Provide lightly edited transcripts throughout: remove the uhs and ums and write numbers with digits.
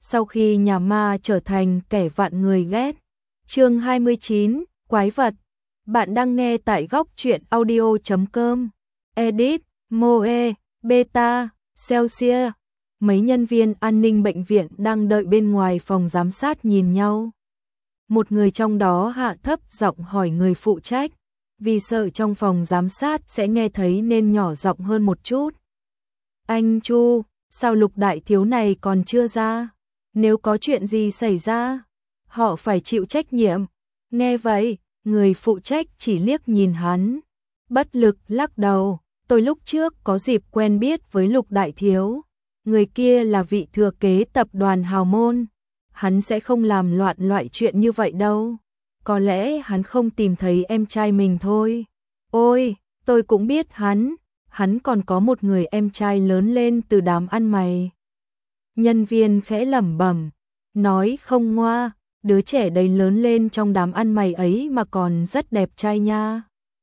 sau khi nhà ma trở thành kẻ vạn người ghét. Chương 29, Quái vật. Bạn đang nghe tại góc truyện audio.com. Edit, Moe, Beta, Celsius. Mấy nhân viên an ninh bệnh viện đang đợi bên ngoài phòng giám sát nhìn nhau. Một người trong đó hạ thấp giọng hỏi người phụ trách, vì sợ trong phòng giám sát sẽ nghe thấy nên nhỏ giọng hơn một chút. Anh Chu, sao Lục đại thiếu này còn chưa ra? Nếu có chuyện gì xảy ra, họ phải chịu trách nhiệm. Nghe vậy, người phụ trách chỉ liếc nhìn hắn, bất lực lắc đầu. Tôi lúc trước có dịp quen biết với Lục đại thiếu. Người kia là vị thừa kế tập đoàn Hào Môn. Hắn sẽ không làm loạn loại chuyện như vậy đâu. Có lẽ hắn không tìm thấy em trai mình thôi. Ôi, tôi cũng biết hắn còn có một người em trai lớn lên từ đám ăn mày. Nhân viên khẽ lẩm bẩm, nói không ngoa, đứa trẻ đấy lớn lên trong đám ăn mày ấy mà còn rất đẹp trai nha.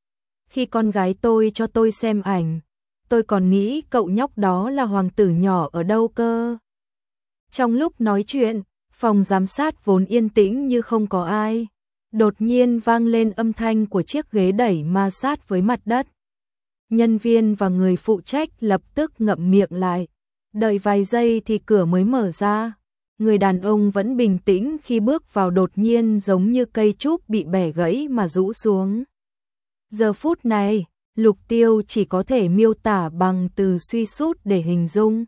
Khi con gái tôi cho tôi xem ảnh, tôi còn nghĩ cậu nhóc đó là hoàng tử nhỏ ở đâu cơ. Trong lúc nói chuyện, phòng giám sát vốn yên tĩnh như không có ai, đột nhiên vang lên âm thanh của chiếc ghế đẩy ma sát với mặt đất. Nhân viên và người phụ trách lập tức ngậm miệng lại, đợi vài giây thì cửa mới mở ra. Người đàn ông vẫn bình tĩnh khi bước vào đột nhiên giống như cây trúc bị bẻ gãy mà rũ xuống. Giờ phút này, Lục Tiêu chỉ có thể miêu tả bằng từ suy sút để hình dung.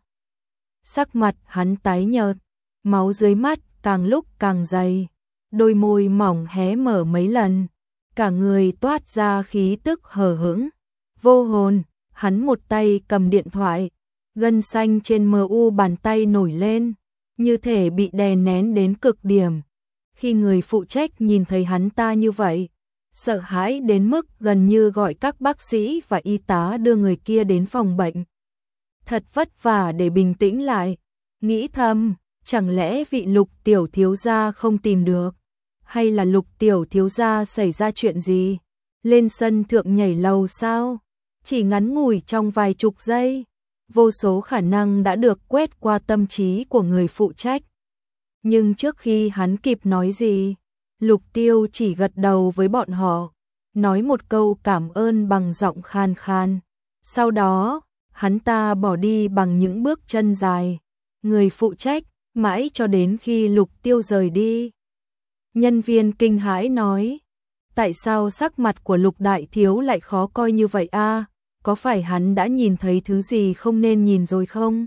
Sắc mặt hắn tái nhợt, máu dưới mắt càng lúc càng dày, đôi môi mỏng hé mở mấy lần, cả người toát ra khí tức hờ hững, vô hồn. Hắn một tay cầm điện thoại, gân xanh trên mu bàn tay nổi lên, như thể bị đè nén đến cực điểm. Khi người phụ trách nhìn thấy hắn ta như vậy, sợ hãi đến mức gần như gọi các bác sĩ và y tá đưa người kia đến phòng bệnh. Thật vất vả để bình tĩnh lại, nghĩ thầm, chẳng lẽ vị Lục tiểu thiếu gia không tìm được, hay là Lục tiểu thiếu gia xảy ra chuyện gì, lên sân thượng nhảy lầu sao? Chỉ ngắn ngủi trong vài chục giây, vô số khả năng đã được quét qua tâm trí của người phụ trách. Nhưng trước khi hắn kịp nói gì, Lục Tiêu chỉ gật đầu với bọn họ, nói một câu cảm ơn bằng giọng khan khan. Sau đó, hắn ta bỏ đi bằng những bước chân dài. Người phụ trách, mãi cho đến khi Lục Tiêu rời đi. Nhân viên kinh hãi nói, tại sao sắc mặt của Lục đại thiếu lại khó coi như vậy a? Có phải hắn đã nhìn thấy thứ gì không nên nhìn rồi không?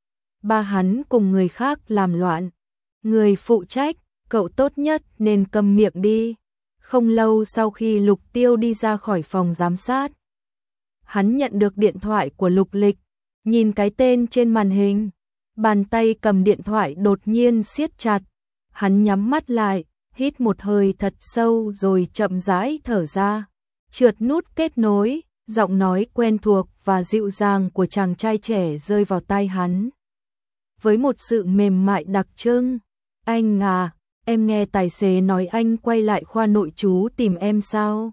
Ba hắn cùng người khác làm loạn. Người phụ trách, cậu tốt nhất nên câm miệng đi. Không lâu sau khi Lục Tiêu đi ra khỏi phòng giám sát, hắn nhận được điện thoại của Lục Lịch, nhìn cái tên trên màn hình, bàn tay cầm điện thoại đột nhiên siết chặt. Hắn nhắm mắt lại, hít một hơi thật sâu rồi chậm rãi thở ra, trượt nút kết nối. Giọng nói quen thuộc và dịu dàng của chàng trai trẻ rơi vào tai hắn. Với một sự mềm mại đặc trưng, anh à, em nghe tài xế nói anh quay lại khoa nội trú tìm em sao?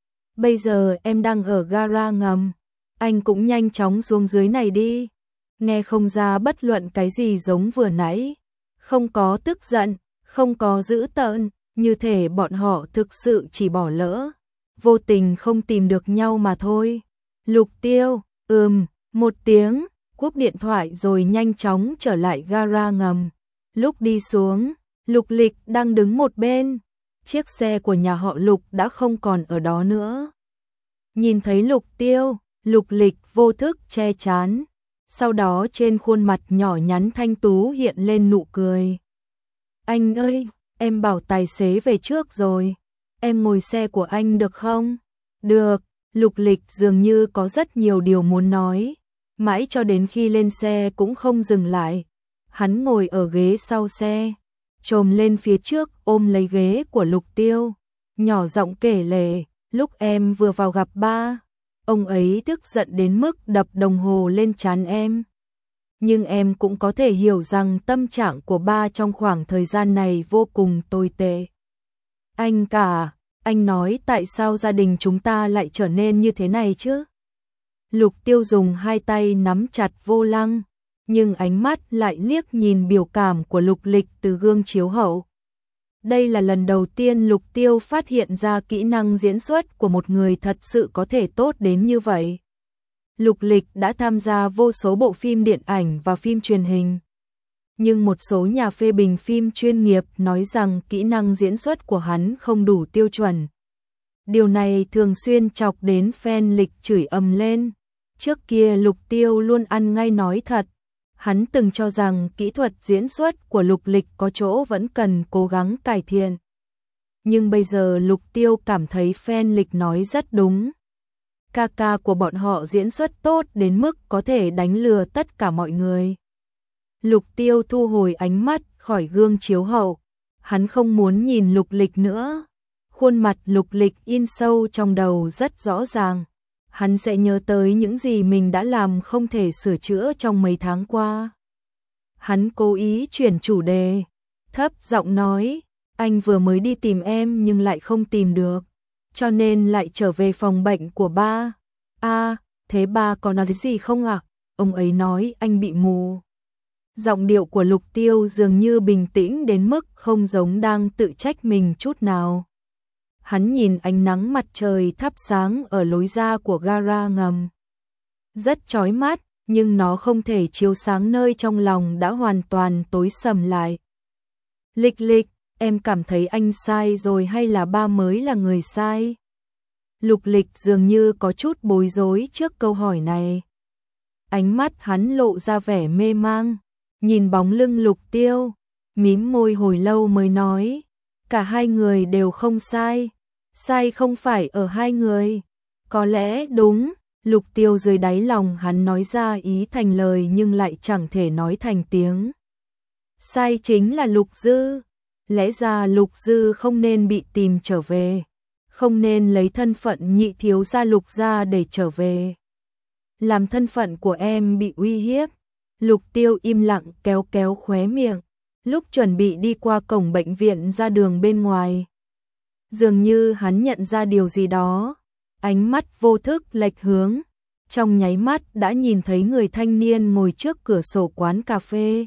Bây giờ em đang ở gara ngầm, anh cũng nhanh chóng xuống dưới này đi. Nghe không ra bất luận cái gì giống vừa nãy, không có tức giận, không có dữ tợn, như thể bọn họ thực sự chỉ bỏ lỡ, vô tình không tìm được nhau mà thôi. Lục Tiêu, một tiếng, cúp điện thoại rồi nhanh chóng trở lại gara ngầm. Lúc đi xuống, Lục Lịch đang đứng một bên. Chiếc xe của nhà họ Lục đã không còn ở đó nữa. Nhìn thấy Lục Tiêu, Lục Lịch vô thức che trán. Sau đó trên khuôn mặt nhỏ nhắn thanh tú hiện lên nụ cười. Anh ơi, em bảo tài xế về trước rồi. Em ngồi xe của anh được không? Được, Lục Lịch dường như có rất nhiều điều muốn nói. Mãi cho đến khi lên xe cũng không dừng lại. Hắn ngồi ở ghế sau xe, chồm lên phía trước ôm lấy ghế của Lục Tiêu. Nhỏ giọng kể lể, lúc em vừa vào gặp ba, ông ấy tức giận đến mức đập đồng hồ lên trán em. Nhưng em cũng có thể hiểu rằng tâm trạng của ba trong khoảng thời gian này vô cùng tồi tệ. Anh cả, anh nói tại sao gia đình chúng ta lại trở nên như thế này chứ? Lục Tiêu dùng hai tay nắm chặt vô lăng, nhưng ánh mắt lại liếc nhìn biểu cảm của Lục Lịch từ gương chiếu hậu. Đây là lần đầu tiên Lục Tiêu phát hiện ra kỹ năng diễn xuất của một người thật sự có thể tốt đến như vậy. Lục Lịch đã tham gia vô số bộ phim điện ảnh và phim truyền hình. Nhưng một số nhà phê bình phim chuyên nghiệp nói rằng kỹ năng diễn xuất của hắn không đủ tiêu chuẩn. Điều này thường xuyên chọc đến fan Lịch chửi ầm lên. Trước kia Lục Tiêu luôn ăn ngay nói thật. Hắn từng cho rằng kỹ thuật diễn xuất của Lục Lịch có chỗ vẫn cần cố gắng cải thiện. Nhưng bây giờ Lục Tiêu cảm thấy fan Lịch nói rất đúng. Ca ca của bọn họ diễn xuất tốt đến mức có thể đánh lừa tất cả mọi người. Lục Tiêu thu hồi ánh mắt khỏi gương chiếu hậu. Hắn không muốn nhìn Lục Lịch nữa. Khuôn mặt Lục Lịch in sâu trong đầu rất rõ ràng. Hắn sẽ nhớ tới những gì mình đã làm không thể sửa chữa trong mấy tháng qua. Hắn cố ý chuyển chủ đề, thấp giọng nói, anh vừa mới đi tìm em nhưng lại không tìm được, cho nên lại trở về phòng bệnh của ba. Thế ba có nói gì không ạ? Ông ấy nói anh bị mù. Giọng điệu của Lục Tiêu dường như bình tĩnh đến mức không giống đang tự trách mình chút nào. Hắn nhìn ánh nắng mặt trời thắp sáng ở lối ra của gara ngầm. Rất chói mắt, nhưng nó không thể chiếu sáng nơi trong lòng đã hoàn toàn tối sầm lại. Lịch Lịch, em cảm thấy anh sai rồi hay là ba mới là người sai? Lục Lịch dường như có chút bối rối trước câu hỏi này. Ánh mắt hắn lộ ra vẻ mê mang, nhìn bóng lưng Lục Tiêu, mím môi hồi lâu mới nói, cả hai người đều không sai. Sai không phải ở hai người. Có lẽ đúng, Lục Tiêu dưới đáy lòng hắn nói ra ý thành lời nhưng lại chẳng thể nói thành tiếng. Sai chính là Lục Dư. Lẽ ra Lục Dư không nên bị tìm trở về. Không nên lấy thân phận nhị thiếu gia Lục gia để trở về. Làm thân phận của em bị uy hiếp. Lục Tiêu im lặng kéo kéo khóe miệng. Lúc chuẩn bị đi qua cổng bệnh viện ra đường bên ngoài. Dường như hắn nhận ra điều gì đó, ánh mắt vô thức lệch hướng, trong nháy mắt đã nhìn thấy người thanh niên ngồi trước cửa sổ quán cà phê.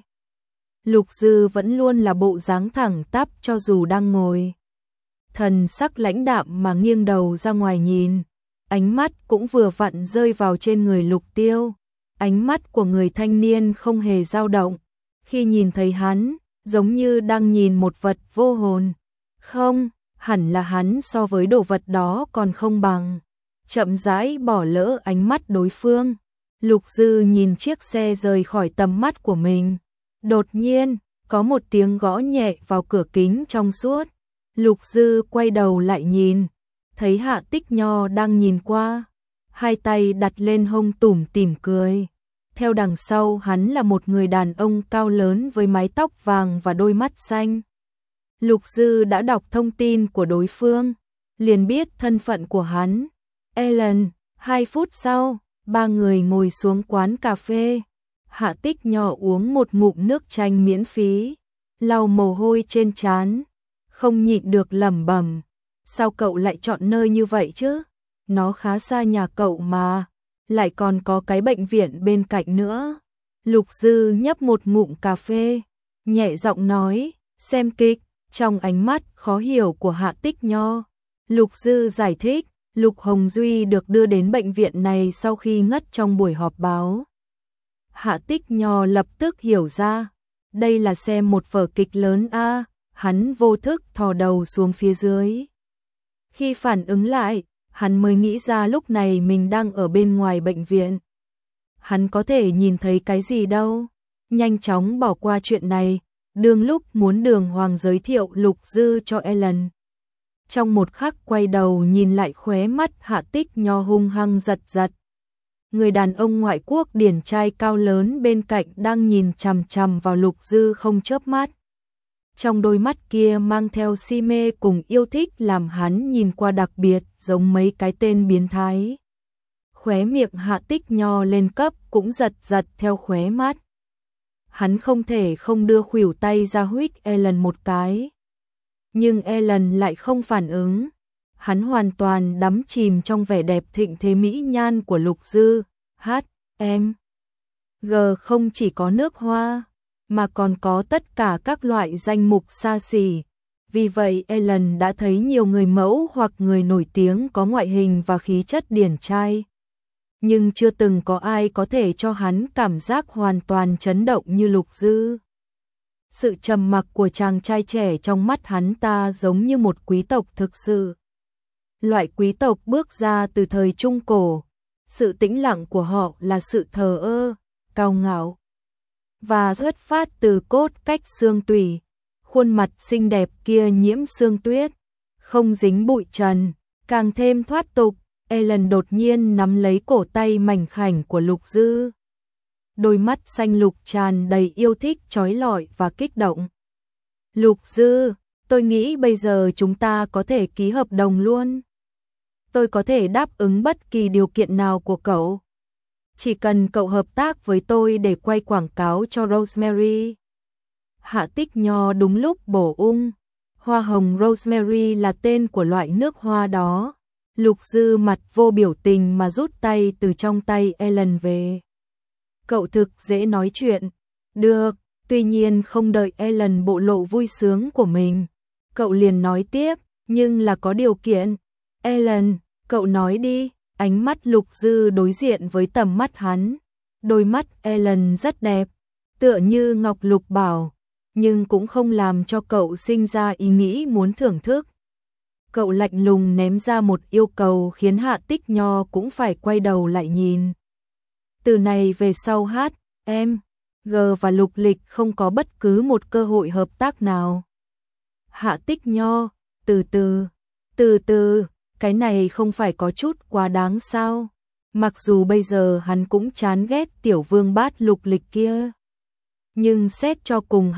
Lục Dư vẫn luôn là bộ dáng thẳng tắp cho dù đang ngồi. Thần sắc lãnh đạm mà nghiêng đầu ra ngoài nhìn, ánh mắt cũng vừa vặn rơi vào trên người Lục Tiêu. Ánh mắt của người thanh niên không hề dao động, khi nhìn thấy hắn, giống như đang nhìn một vật vô hồn. Không, hẳn là hắn so với đồ vật đó còn không bằng. Chậm rãi bỏ lỡ ánh mắt đối phương. Lục Dư nhìn chiếc xe rời khỏi tầm mắt của mình. Đột nhiên, có một tiếng gõ nhẹ vào cửa kính trong suốt. Lục Dư quay đầu lại nhìn, thấy Hạ Tích Nho đang nhìn qua, hai tay đặt lên hông tủm tỉm cười. Theo đằng sau hắn là một người đàn ông cao lớn với mái tóc vàng và đôi mắt xanh. Lục Dư đã đọc thông tin của đối phương, liền biết thân phận của hắn. Ellen, 2 phút sau, ba người ngồi xuống quán cà phê. Hạ Tích Nho uống một ngụm nước chanh miễn phí, lau mồ hôi trên trán, không nhịn được lẩm bẩm, sao cậu lại chọn nơi như vậy chứ? Nó khá xa nhà cậu mà, lại còn có cái bệnh viện bên cạnh nữa. Lục Dư nhấp một ngụm cà phê, nhẹ giọng nói, xem kịch. Trong ánh mắt khó hiểu của Hạ Tích Nho, Lục Dư giải thích, Lục Hồng Duy được đưa đến bệnh viện này sau khi ngất trong buổi họp báo. Hạ Tích Nho lập tức hiểu ra, đây là xem một vở kịch lớn a. Hắn vô thức thò đầu xuống phía dưới. Khi phản ứng lại, hắn mới nghĩ ra lúc này mình đang ở bên ngoài bệnh viện. Hắn có thể nhìn thấy cái gì đâu, nhanh chóng bỏ qua chuyện này. Đương lúc muốn Đường Hoàng giới thiệu Lục Dư cho Ellen. Trong một khắc quay đầu nhìn lại khóe mắt Hạ Tích Nho hung hăng giật giật. Người đàn ông ngoại quốc điển trai cao lớn bên cạnh đang nhìn chằm chằm vào Lục Dư không chớp mắt. Trong đôi mắt kia mang theo si mê cùng yêu thích làm hắn nhìn qua đặc biệt giống mấy cái tên biến thái. Khóe miệng Hạ Tích Nho lên cấp cũng giật giật theo khóe mắt. Hắn không thể không đưa khuỷu tay ra huých Ellen một cái. Nhưng Ellen lại không phản ứng. Hắn hoàn toàn đắm chìm trong vẻ đẹp thịnh thế mỹ nhan của Lục Dư. Hát, em. G không chỉ có nước hoa, mà còn có tất cả các loại danh mục xa xỉ. Vì vậy Ellen đã thấy nhiều người mẫu hoặc người nổi tiếng có ngoại hình và khí chất điển trai. Nhưng chưa từng có ai có thể cho hắn cảm giác hoàn toàn chấn động như Lục Dư. Sự trầm mặc của chàng trai trẻ trong mắt hắn ta giống như một quý tộc thực sự. Loại quý tộc bước ra từ thời Trung Cổ. Sự tĩnh lặng của họ là sự thờ ơ, cao ngạo và xuất phát từ cốt cách xương tủy. Khuôn mặt xinh đẹp kia nhiễm sương tuyết, không dính bụi trần, càng thêm thoát tục. Ellen đột nhiên nắm lấy cổ tay mảnh khảnh của Lục Dư. Đôi mắt xanh lục tràn đầy yêu thích, chói lọi và kích động. Lục Dư, tôi nghĩ bây giờ chúng ta có thể ký hợp đồng luôn. Tôi có thể đáp ứng bất kỳ điều kiện nào của cậu. Chỉ cần cậu hợp tác với tôi để quay quảng cáo cho Rosemary. Hạ Tích Nho đúng lúc bổ ung. Hoa hồng Rosemary là tên của loại nước hoa đó. Lục Dư mặt vô biểu tình mà rút tay từ trong tay Ellen về. Cậu thực dễ nói chuyện. Được, tuy nhiên không đợi Ellen bộ lộ vui sướng của mình. Cậu liền nói tiếp, nhưng là có điều kiện. Ellen, cậu nói đi. Ánh mắt Lục Dư đối diện với tầm mắt hắn. Đôi mắt Ellen rất đẹp, tựa như ngọc lục bảo, nhưng cũng không làm cho cậu sinh ra ý nghĩ muốn thưởng thức. Cậu lạnh lùng ném ra một yêu cầu khiến Hạ Tích Nho cũng phải quay đầu lại nhìn. Từ này về sau G và Lục Lịch không có bất cứ một cơ hội hợp tác nào. Hạ Tích Nho, từ từ, cái này không phải có chút quá đáng sao? Mặc dù bây giờ hắn cũng chán ghét tiểu vương bát Lục Lịch kia. Nhưng xét cho cùng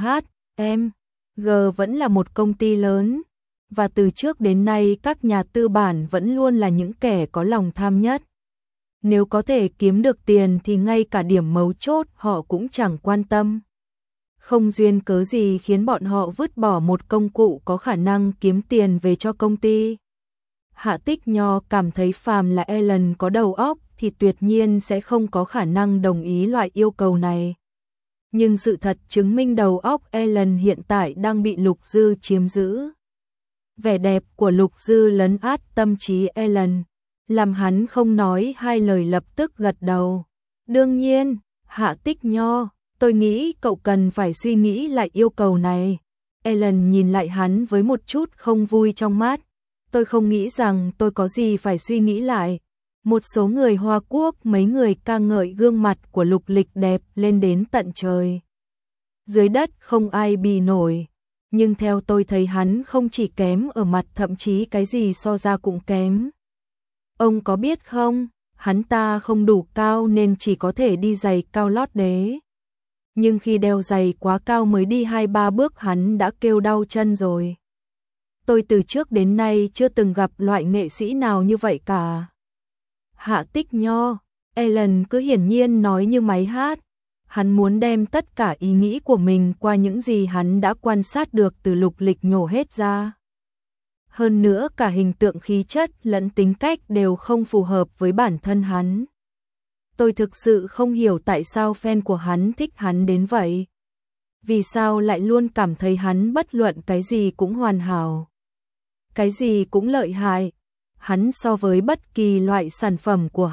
G vẫn là một công ty lớn. Và từ trước đến nay các nhà tư bản vẫn luôn là những kẻ có lòng tham nhất. Nếu có thể kiếm được tiền thì ngay cả điểm mấu chốt họ cũng chẳng quan tâm. Không duyên cớ gì khiến bọn họ vứt bỏ một công cụ có khả năng kiếm tiền về cho công ty. Hạ Tích Nho cảm thấy phàm là Ellen có đầu óc thì tuyệt nhiên sẽ không có khả năng đồng ý loại yêu cầu này. Nhưng sự thật chứng minh đầu óc Ellen hiện tại đang bị Lục Dư chiếm giữ. Vẻ đẹp của Lục Dư lấn át tâm trí Ellen, làm hắn không nói hai lời lập tức gật đầu. Đương nhiên, Hạ Tích Nho, tôi nghĩ cậu cần phải suy nghĩ lại yêu cầu này. Ellen nhìn lại hắn với một chút không vui trong mắt. Tôi không nghĩ rằng tôi có gì phải suy nghĩ lại. Một số người Hoa Quốc mấy người ca ngợi gương mặt của Lục Lịch đẹp lên đến tận trời. Dưới đất không ai bì nổi. Nhưng theo tôi thấy hắn không chỉ kém ở mặt, thậm chí cái gì so ra cũng kém. Ông có biết không, hắn ta không đủ cao nên chỉ có thể đi giày cao lót đế. Nhưng khi đeo giày quá cao mới đi 2-3 bước hắn đã kêu đau chân rồi. Tôi từ trước đến nay chưa từng gặp loại nghệ sĩ nào như vậy cả. Hạ Tích Nho, Ellen cứ hiển nhiên nói như máy hát. Hắn muốn đem tất cả ý nghĩ của mình qua những gì hắn đã quan sát được từ Lục Lịch nhổ hết ra. Hơn nữa cả hình tượng khí chất lẫn tính cách đều không phù hợp với bản thân hắn. Tôi thực sự không hiểu tại sao fan của hắn thích hắn đến vậy. Vì sao lại luôn cảm thấy hắn bất luận cái gì cũng hoàn hảo. Cái gì cũng lợi hại. Hắn so với bất kỳ loại sản phẩm của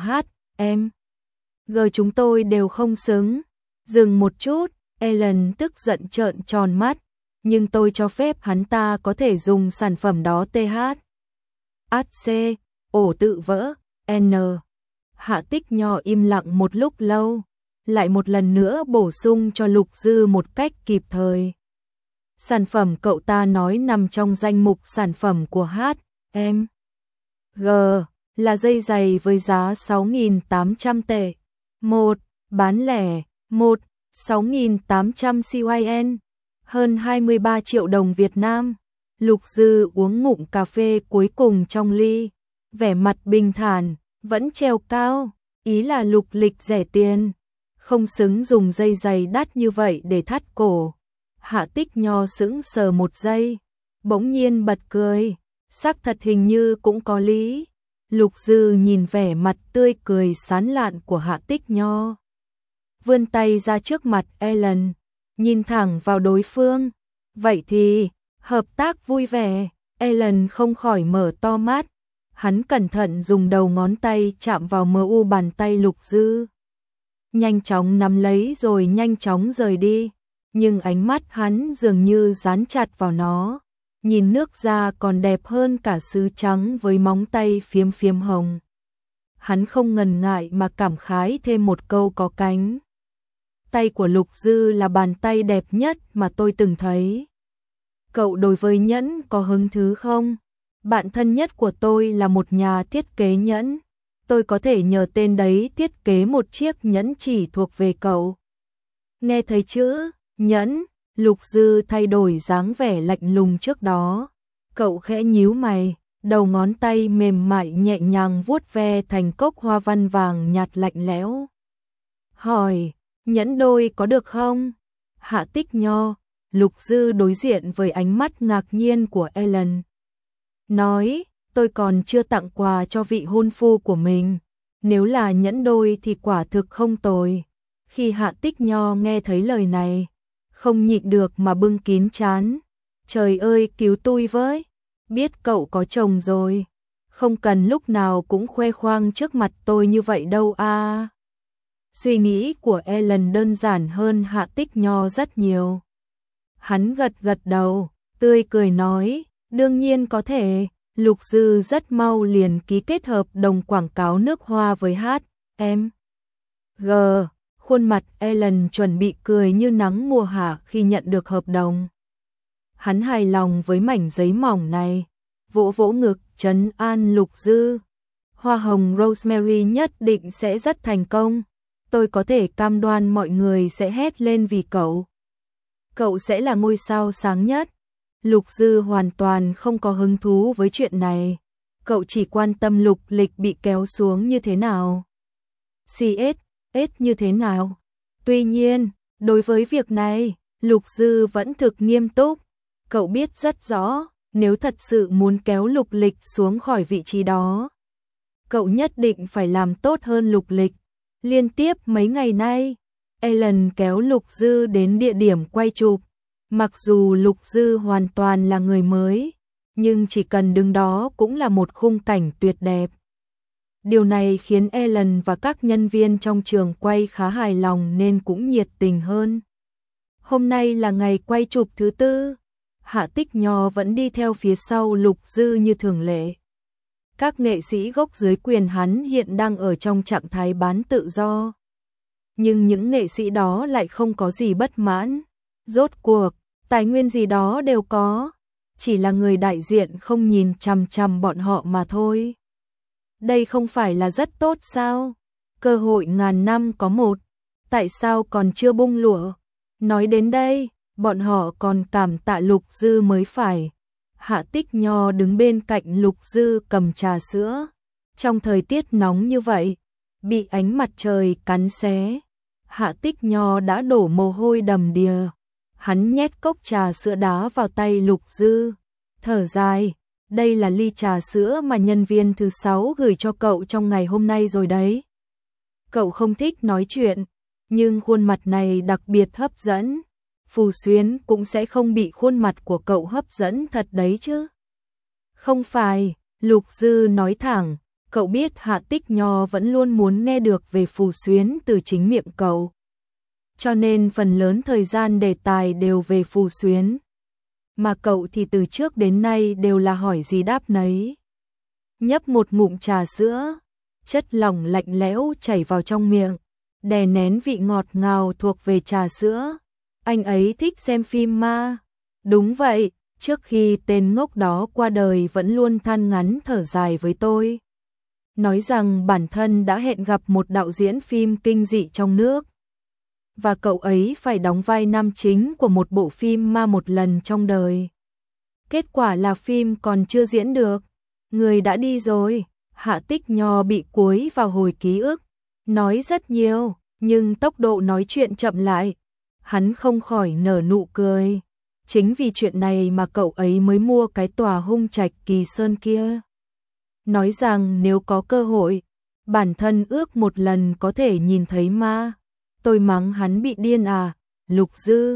G chúng tôi đều không xứng. Dừng một chút, Ellen tức giận trợn tròn mắt. Nhưng tôi cho phép hắn ta có thể dùng sản phẩm đó HC, ổ tự vỡ, N. Hạ Tích Nho im lặng một lúc lâu, lại một lần nữa bổ sung cho Lục Dư một cách kịp thời. Sản phẩm cậu ta nói nằm trong danh mục sản phẩm của G, là dây giày với giá 6.800 tệ. 1. Bán lẻ. 1. 6.800 CYN. Hơn 23 triệu đồng Việt Nam. Lục Dư uống ngụm cà phê cuối cùng trong ly. Vẻ mặt bình thản, vẫn treo cao. Ý là Lục Lịch rẻ tiền. Không xứng dùng dây giày đắt như vậy để thắt cổ. Hạ Tích Nho sững sờ một giây. Bỗng nhiên bật cười. Xác thật hình như cũng có lý. Lục Dư nhìn vẻ mặt tươi cười sán lạn của Hạ Tích Nho. vươn tay ra trước mặt Ellen, nhìn thẳng vào đối phương. Vậy thì, hợp tác vui vẻ. Ellen không khỏi mở to mắt. Hắn cẩn thận dùng đầu ngón tay chạm vào mu bàn tay Lục Dư. Nhanh chóng nắm lấy rồi nhanh chóng rời đi. Nhưng ánh mắt hắn dường như dán chặt vào nó. Nhìn nước da còn đẹp hơn cả sứ trắng với móng tay phiếm phiếm hồng. Hắn không ngần ngại mà cảm khái thêm một câu có cánh. Tay của Lục Dư là bàn tay đẹp nhất mà tôi từng thấy. Cậu đối với nhẫn có hứng thú không? Bạn thân nhất của tôi là một nhà thiết kế nhẫn. Tôi có thể nhờ tên đấy thiết kế một chiếc nhẫn chỉ thuộc về cậu. Nghe thấy chữ nhẫn, Lục Dư thay đổi dáng vẻ lạnh lùng trước đó. Cậu khẽ nhíu mày, đầu ngón tay mềm mại nhẹ nhàng vuốt ve thành cốc hoa văn vàng nhạt lạnh lẽo. Hỏi, nhẫn đôi có được không? Hạ Tích Nho. Lục Dư đối diện với ánh mắt ngạc nhiên của Ellen. Nói, tôi còn chưa tặng quà cho vị hôn phu của mình. Nếu là nhẫn đôi thì quả thực không tồi. Khi Hạ Tích Nho nghe thấy lời này, không nhịn được mà bưng kín trán. Trời ơi, cứu tôi với. Biết cậu có chồng rồi. Không cần lúc nào cũng khoe khoang trước mặt tôi như vậy đâu à. Suy nghĩ của Ellen đơn giản hơn Hạ Tích Nho rất nhiều. Hắn gật gật đầu, tươi cười nói, đương nhiên có thể. Lục Dư rất mau liền ký kết hợp đồng quảng cáo nước hoa với H.M.G. Khuôn mặt Ellen chuẩn bị cười như nắng mùa hạ khi nhận được hợp đồng. Hắn hài lòng với mảnh giấy mỏng này, vỗ vỗ ngực trấn an Lục Dư. Hoa hồng Rosemary nhất định sẽ rất thành công. Tôi có thể cam đoan mọi người sẽ hét lên vì cậu. Cậu sẽ là ngôi sao sáng nhất. Lục Dư hoàn toàn không có hứng thú với chuyện này. Cậu chỉ quan tâm Lục Lịch bị kéo xuống như thế nào. CS như thế nào. Tuy nhiên, đối với việc này, Lục Dư vẫn thực nghiêm túc. Cậu biết rất rõ, nếu thật sự muốn kéo Lục Lịch xuống khỏi vị trí đó, cậu nhất định phải làm tốt hơn Lục Lịch. Liên tiếp mấy ngày nay, Ellen kéo Lục Dư đến địa điểm quay chụp. Mặc dù Lục Dư hoàn toàn là người mới, nhưng chỉ cần đứng đó cũng là một khung cảnh tuyệt đẹp. Điều này khiến Ellen và các nhân viên trong trường quay khá hài lòng nên cũng nhiệt tình hơn. Hôm nay là ngày quay chụp thứ tư. Hạ Tích Nho vẫn đi theo phía sau Lục Dư như thường lệ. Các nghệ sĩ gốc dưới quyền hắn hiện đang ở trong trạng thái bán tự do. Nhưng những nghệ sĩ đó lại không có gì bất mãn. Rốt cuộc, tài nguyên gì đó đều có. Chỉ là người đại diện không nhìn chằm chằm bọn họ mà thôi. Đây không phải là rất tốt sao? Cơ hội ngàn năm có một. Tại sao còn chưa bung lụa? Nói đến đây, bọn họ còn cảm tạ Lục Dư mới phải. Hạ Tích Nho đứng bên cạnh Lục Dư cầm trà sữa. Trong thời tiết nóng như vậy, bị ánh mặt trời cắn xé, Hạ Tích Nho đã đổ mồ hôi đầm đìa. Hắn nhét cốc trà sữa đá vào tay Lục Dư, thở dài, đây là ly trà sữa mà nhân viên thứ 6 gửi cho cậu trong ngày hôm nay rồi đấy. Cậu không thích nói chuyện, nhưng khuôn mặt này đặc biệt hấp dẫn. Phù Xuyến cũng sẽ không bị khuôn mặt của cậu hấp dẫn thật đấy chứ. Không phải, Lục Dư nói thẳng, cậu biết Hạ Tích Nho vẫn luôn muốn nghe được về Phù Xuyến từ chính miệng cậu. Cho nên phần lớn thời gian đề tài đều về Phù Xuyến. Mà cậu thì từ trước đến nay đều là hỏi gì đáp nấy. Nhấp một ngụm trà sữa, chất lỏng lạnh lẽo chảy vào trong miệng, đè nén vị ngọt ngào thuộc về trà sữa. Anh ấy thích xem phim ma. Đúng vậy, trước khi tên ngốc đó qua đời vẫn luôn than ngắn thở dài với tôi. Nói rằng bản thân đã hẹn gặp một đạo diễn phim kinh dị trong nước. Và cậu ấy phải đóng vai nam chính của một bộ phim ma một lần trong đời. Kết quả là phim còn chưa diễn được. Người đã đi rồi. Hạ Tích Nho bị cuốn vào hồi ký ức. Nói rất nhiều, nhưng tốc độ nói chuyện chậm lại. Hắn không khỏi nở nụ cười. Chính vì chuyện này mà cậu ấy mới mua cái tòa Hung Trạch Kỳ Sơn kia. Nói rằng nếu có cơ hội, bản thân ước một lần có thể nhìn thấy ma. Tôi mắng hắn bị điên à? Lục Dư,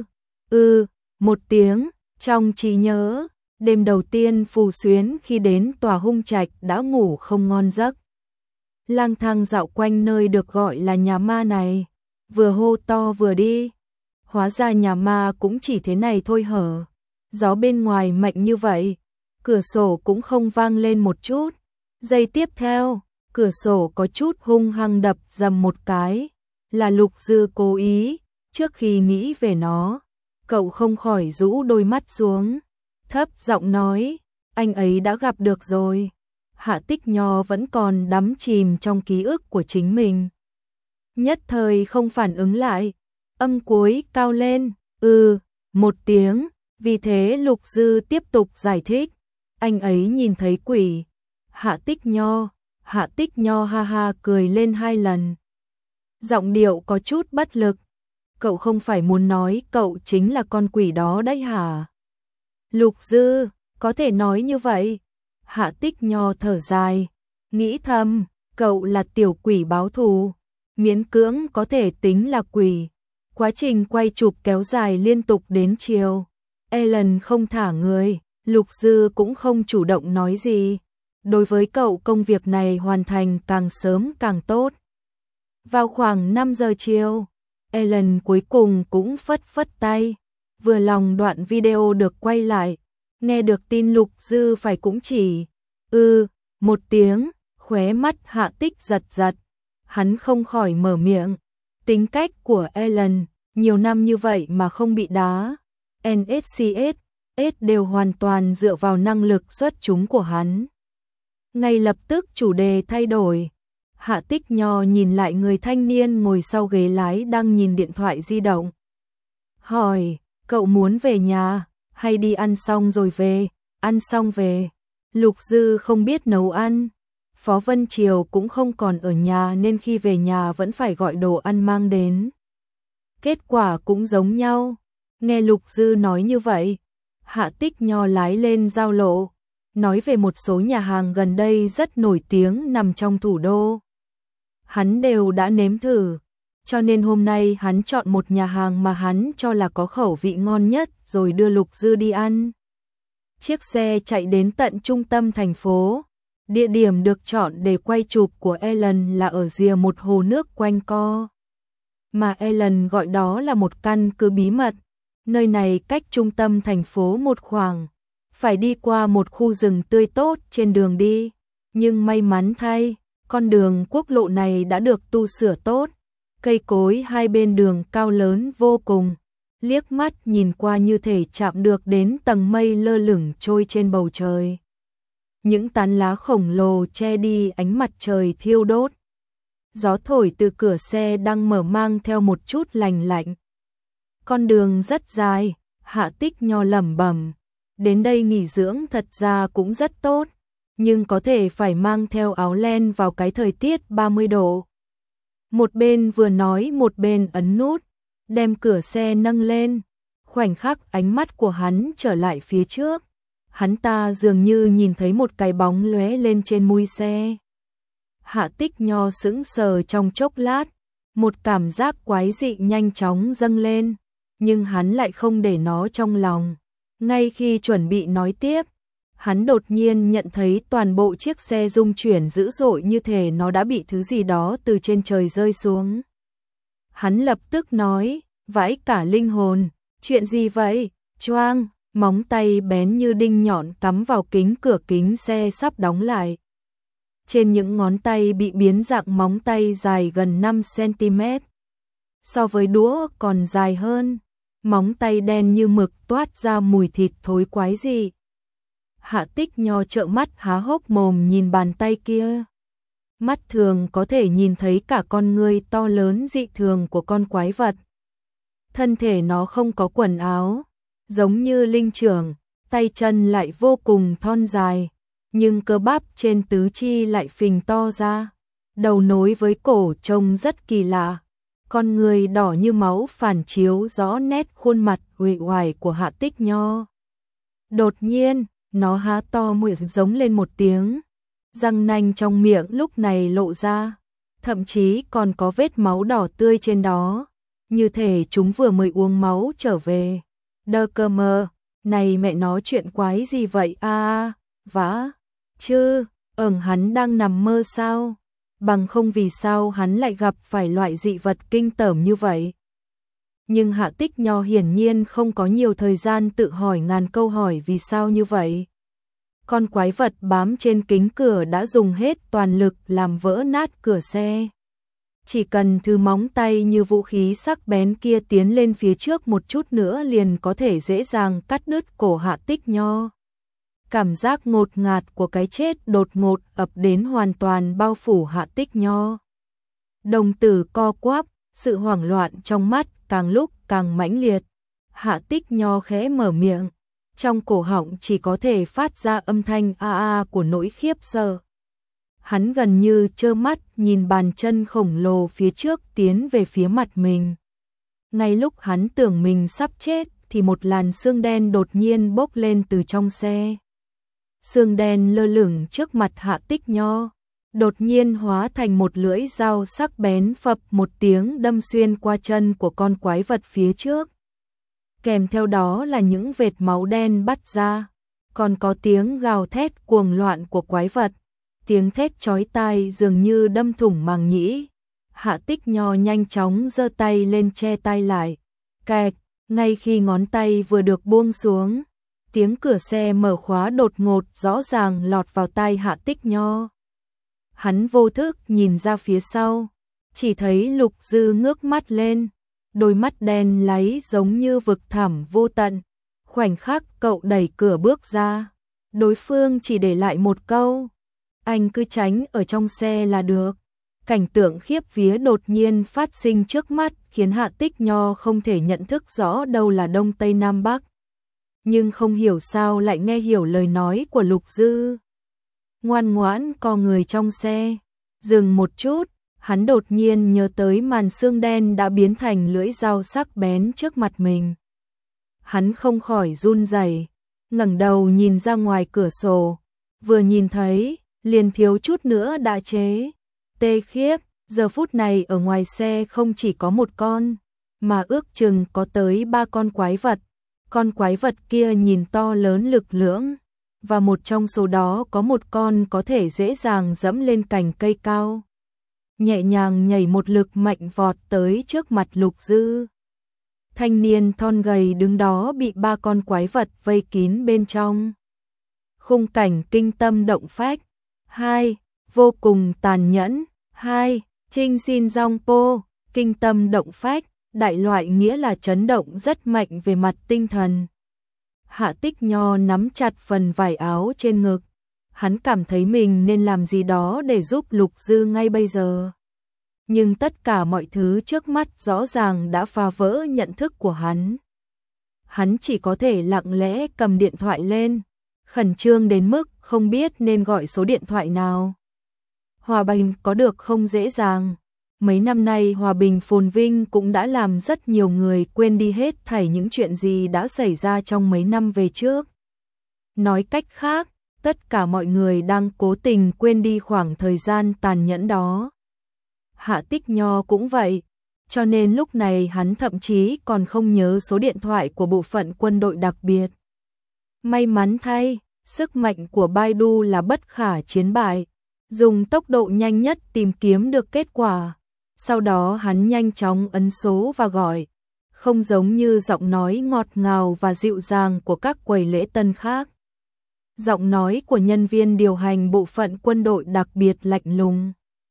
một tiếng, trong trí nhớ, đêm đầu tiên Phù Xuyến khi đến tòa hung trạch đã ngủ không ngon giấc. Lang thang dạo quanh nơi được gọi là nhà ma này, vừa hô to vừa đi. Hóa ra nhà ma cũng chỉ thế này thôi hở. Gió bên ngoài mạnh như vậy, cửa sổ cũng không vang lên một chút. Giây tiếp theo, cửa sổ có chút hung hăng đập dầm một cái, là Lục Dư cố ý. Trước khi nghĩ về nó, cậu không khỏi rũ đôi mắt xuống, thấp giọng nói, anh ấy đã gặp được rồi. Hạ Tích Nho vẫn còn đắm chìm trong ký ức của chính mình, nhất thời không phản ứng lại, âm cuối cao lên, một tiếng. Vì thế Lục Dư tiếp tục giải thích, anh ấy nhìn thấy quỷ. Hạ Tích Nho ha ha cười lên 2 lần, giọng điệu có chút bất lực. Cậu không phải muốn nói cậu chính là con quỷ đó đấy hả? Lục Dư, có thể nói như vậy. Hạ Tích Nho thở dài, nghĩ thầm, cậu là tiểu quỷ báo thù, miễn cưỡng có thể tính là quỷ. Quá trình quay chụp kéo dài liên tục đến chiều. Ellen không thả người, Lục Dư cũng không chủ động nói gì. Đối với cậu công việc này hoàn thành càng sớm càng tốt. Vào khoảng 5 giờ chiều, Ellen cuối cùng cũng phất phất tay, vừa lòng đoạn video được quay lại, nghe được tin Lục Dư phải cũng chỉ, một tiếng, khóe mắt Hạ Tích giật giật, hắn không khỏi mở miệng, tính cách của Ellen, nhiều năm như vậy mà không bị đá, NSCS đều hoàn toàn dựa vào năng lực xuất chúng của hắn. Ngay lập tức chủ đề thay đổi. Hạ Tích Nho nhìn lại người thanh niên ngồi sau ghế lái đang nhìn điện thoại di động. Hỏi, cậu muốn về nhà, hay đi ăn xong rồi về, ăn xong về. Lục Dư không biết nấu ăn. Phó Vân Triều cũng không còn ở nhà nên khi về nhà vẫn phải gọi đồ ăn mang đến. Kết quả cũng giống nhau. Nghe Lục Dư nói như vậy, Hạ Tích Nho lái lên giao lộ, nói về một số nhà hàng gần đây rất nổi tiếng nằm trong thủ đô. Hắn đều đã nếm thử, cho nên hôm nay hắn chọn một nhà hàng mà hắn cho là có khẩu vị ngon nhất rồi đưa Lục Dư đi ăn. Chiếc xe chạy đến tận trung tâm thành phố. Địa điểm được chọn để quay chụp của Ellen là ở rìa một hồ nước quanh co. Mà Ellen gọi đó là một căn cứ bí mật. Nơi này cách trung tâm thành phố một khoảng, phải đi qua một khu rừng tươi tốt trên đường đi. Nhưng may mắn thay, con đường quốc lộ này đã được tu sửa tốt. Cây cối hai bên đường cao lớn vô cùng, liếc mắt nhìn qua như thể chạm được đến tầng mây lơ lửng trôi trên bầu trời. Những tán lá khổng lồ che đi ánh mặt trời thiêu đốt. Gió thổi từ cửa xe đang mở mang theo một chút lành lạnh. Con đường rất dài, Hạ Tích Nho lẩm bẩm, đến đây nghỉ dưỡng thật ra cũng rất tốt, nhưng có thể phải mang theo áo len vào cái thời tiết 30 độ. Một bên vừa nói một bên ấn nút, đem cửa xe nâng lên. Khoảnh khắc ánh mắt của hắn trở lại phía trước, hắn ta dường như nhìn thấy một cái bóng lóe lên trên mui xe. Hạ Tích Nho sững sờ trong chốc lát, một cảm giác quái dị nhanh chóng dâng lên, nhưng hắn lại không để nó trong lòng. Ngay khi chuẩn bị nói tiếp, hắn đột nhiên nhận thấy toàn bộ chiếc xe rung chuyển dữ dội như thể nó đã bị thứ gì đó từ trên trời rơi xuống. Hắn lập tức nói, vãi cả linh hồn, chuyện gì vậy? Choang, móng tay bén như đinh nhọn cắm vào kính cửa kính xe sắp đóng lại. Trên những ngón tay bị biến dạng móng tay dài gần 5 cm. So với đũa còn dài hơn, móng tay đen như mực toát ra mùi thịt thối quái dị. Hạ Tích Nho trợn mắt há hốc mồm nhìn bàn tay kia. Mắt thường có thể nhìn thấy cả con người to lớn dị thường của con quái vật. Thân thể nó không có quần áo, giống như linh trưởng, tay chân lại vô cùng thon dài, nhưng cơ bắp trên tứ chi lại phình to ra, đầu nối với cổ trông rất kỳ lạ. Con người đỏ như máu phản chiếu rõ nét khuôn mặt uể oải của Hạ Tích Nho. Đột nhiên, nó há to miệng giống lên một tiếng, răng nanh trong miệng lúc này lộ ra, thậm chí còn có vết máu đỏ tươi trên đó. như thể chúng vừa mới uống máu trở về. Đơ cơ mơ, này mẹ nó chuyện quái gì vậy a? Vã, chứ, hắn đang nằm mơ sao? Bằng không vì sao hắn lại gặp phải loại dị vật kinh tởm như vậy? Nhưng Hạ Tích Nho hiển nhiên không có nhiều thời gian tự hỏi ngàn câu hỏi vì sao như vậy. Con quái vật bám trên kính cửa đã dùng hết toàn lực làm vỡ nát cửa xe. Chỉ cần thứ móng tay như vũ khí sắc bén kia tiến lên phía trước một chút nữa liền có thể dễ dàng cắt đứt cổ Hạ Tích Nho. Cảm giác ngột ngạt của cái chết đột ngột ập đến hoàn toàn bao phủ Hạ Tích Nho. Đồng tử co quắp, sự hoảng loạn trong mắt càng lúc càng mãnh liệt. Hạ Tích Nho khẽ mở miệng, trong cổ họng chỉ có thể phát ra âm thanh a a của nỗi khiếp sợ. Hắn gần như trơ mắt nhìn bàn chân khổng lồ phía trước tiến về phía mặt mình. Ngay lúc hắn tưởng mình sắp chết thì một làn sương đen đột nhiên bốc lên từ trong xe. Sương đen lơ lửng trước mặt Hạ Tích Nho, đột nhiên hóa thành một lưỡi dao sắc bén phập một tiếng đâm xuyên qua chân của con quái vật phía trước. Kèm theo đó là những vệt máu đen bắt ra, còn có tiếng gào thét cuồng loạn của quái vật. Tiếng thét chói tai dường như đâm thủng màng nhĩ. Hạ Tích Nho nhanh chóng giơ tay lên che tai lại. Kẹt, ngay khi ngón tay vừa được buông xuống, tiếng cửa xe mở khóa đột ngột rõ ràng lọt vào tai Hạ Tích Nho. Hắn vô thức nhìn ra phía sau, chỉ thấy Lục Dư ngước mắt lên, đôi mắt đen láy giống như vực thẳm vô tận. Khoảnh khắc cậu đẩy cửa bước ra, đối phương chỉ để lại một câu: anh cứ tránh ở trong xe là được. Cảnh tượng khiếp vía đột nhiên phát sinh trước mắt khiến Hạ Tích Nho không thể nhận thức rõ đâu là Đông Tây Nam Bắc. Nhưng không hiểu sao lại nghe hiểu lời nói của Lục Dư. Ngoan ngoãn co người trong xe. Dừng một chút, hắn đột nhiên nhớ tới màn sương đen đã biến thành lưỡi dao sắc bén trước mặt mình. Hắn không khỏi run rẩy, ngẩng đầu nhìn ra ngoài cửa sổ, vừa nhìn thấy liền thiếu chút nữa đã chế. Tê khiếp, giờ phút này ở ngoài xe không chỉ có một con, mà ước chừng có tới 3 con quái vật. Con quái vật kia nhìn to lớn lực lưỡng, và một trong số đó có một con có thể dễ dàng dẫm lên cành cây cao. Nhẹ nhàng nhảy một lực mạnh vọt tới trước mặt Lục Dư. Thanh niên thon gầy đứng đó bị 3 con quái vật vây kín bên trong. Khung cảnh kinh tâm động phách. 2. Vô cùng tàn nhẫn. 2. Trinh xin rong po, kinh tâm động phách, đại loại nghĩa là chấn động rất mạnh về mặt tinh thần. Hạ Tích Nho nắm chặt phần vải áo trên ngực. Hắn cảm thấy mình nên làm gì đó để giúp Lục Dư ngay bây giờ. Nhưng tất cả mọi thứ trước mắt rõ ràng đã phá vỡ nhận thức của hắn. Hắn chỉ có thể lặng lẽ cầm điện thoại lên, khẩn trương đến mức không biết nên gọi số điện thoại nào. Hòa bình có được không dễ dàng. Mấy năm nay hòa bình phồn vinh cũng đã làm rất nhiều người quên đi hết thảy những chuyện gì đã xảy ra trong mấy năm về trước. Nói cách khác, tất cả mọi người đang cố tình quên đi khoảng thời gian tàn nhẫn đó. Hạ Tích Nho cũng vậy, cho nên lúc này hắn thậm chí còn không nhớ số điện thoại của bộ phận quân đội đặc biệt. May mắn thay, sức mạnh của Baidu là bất khả chiến bại, dùng tốc độ nhanh nhất tìm kiếm được kết quả. Sau đó hắn nhanh chóng ấn số và gọi, không giống như giọng nói ngọt ngào và dịu dàng của các quầy lễ tân khác. Giọng nói của nhân viên điều hành bộ phận quân đội đặc biệt lạnh lùng.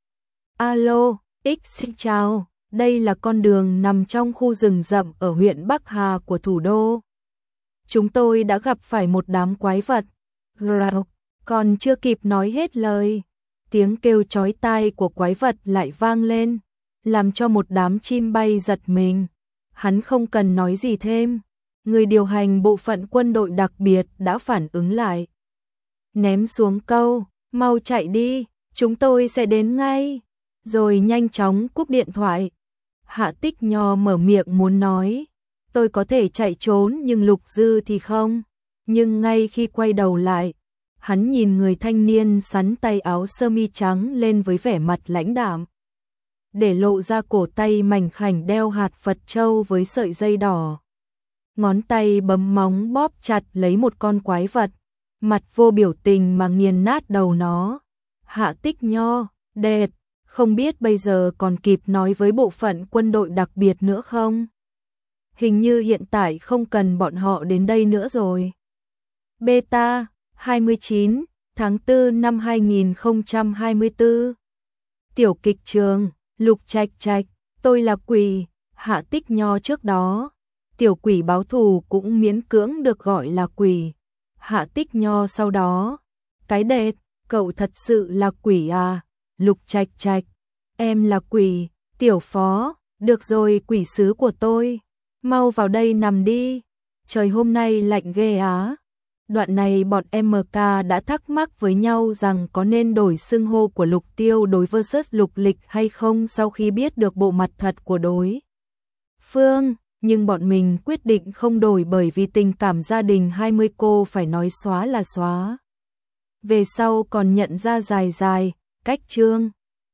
Alo, X chào, đây là con đường nằm trong khu rừng rậm ở huyện Bắc Hà của thủ đô. Chúng tôi đã gặp phải một đám quái vật. Grau, còn chưa kịp nói hết lời, tiếng kêu chói tai của quái vật lại vang lên, làm cho một đám chim bay giật mình. Hắn không cần nói gì thêm, người điều hành bộ phận quân đội đặc biệt đã phản ứng lại. Ném xuống câu, mau chạy đi, chúng tôi sẽ đến ngay, rồi nhanh chóng cúp điện thoại. Hạ Tích Nho mở miệng muốn nói, tôi có thể chạy trốn nhưng Lục Dư thì không. Nhưng ngay khi quay đầu lại, hắn nhìn người thanh niên xắn tay áo sơ mi trắng lên với vẻ mặt lãnh đạm. để lộ ra cổ tay mảnh khảnh đeo hạt Phật châu với sợi dây đỏ. Ngón tay bấm móng bóp chặt lấy một con quái vật, mặt vô biểu tình mà nghiền nát đầu nó. Hạ Tích Nho, đệt, không biết bây giờ còn kịp nói với bộ phận quân đội đặc biệt nữa không? Hình như hiện tại không cần bọn họ đến đây nữa rồi. Beta, 29, tháng 4 năm 2024. Tiểu kịch trường, Lục Trạch Trạch, tôi là quỷ. Hạ Tích Nho trước đó, tiểu quỷ báo thù cũng miễn cưỡng được gọi là quỷ. Hạ Tích Nho sau đó, cái đệt, cậu thật sự là quỷ à? Lục Trạch Trạch, em là quỷ. Tiểu Phó, được rồi quỷ sứ của tôi, mau vào đây nằm đi. Trời hôm nay lạnh ghê á. Đoạn này bọn MK đã thắc mắc với nhau rằng có nên đổi xưng hô của Lục Tiêu đối versus Lục Lịch hay không sau khi biết được bộ mặt thật của đối phương, nhưng bọn mình quyết định không đổi bởi vì tình cảm gia đình 20 cô phải nói xóa là xóa. Về sau còn nhận ra dài dài, cách chương